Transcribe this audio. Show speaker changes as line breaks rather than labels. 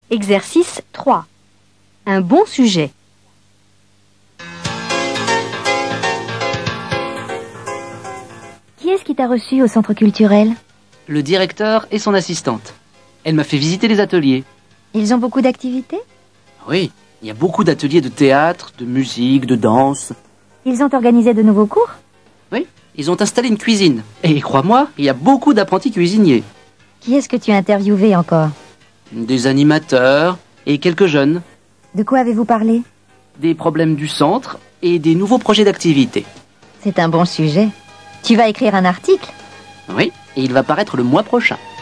Exercice 3. Un bon sujet.
Qui est-ce qui t'a reçu au centre culturel?
Le directeur et son assistante. Elle m'a fait visiter les ateliers.
Ils ont beaucoup d'activités?
Oui, il y a beaucoup d'ateliers de théâtre, de musique, de danse.
Ils ont organisé de nouveaux cours?
Oui, ils ont installé une cuisine. Et crois-moi, il y a beaucoup d'apprentis cuisiniers.
Qui est-ce que tu as interviewé encore?
Des animateurs et quelques jeunes.
De quoi avez-vous parlé?
Des problèmes du centre et des nouveaux projets d'activité.
C'est un bon sujet. Tu vas écrire un article?
Oui, et il va paraître le mois prochain.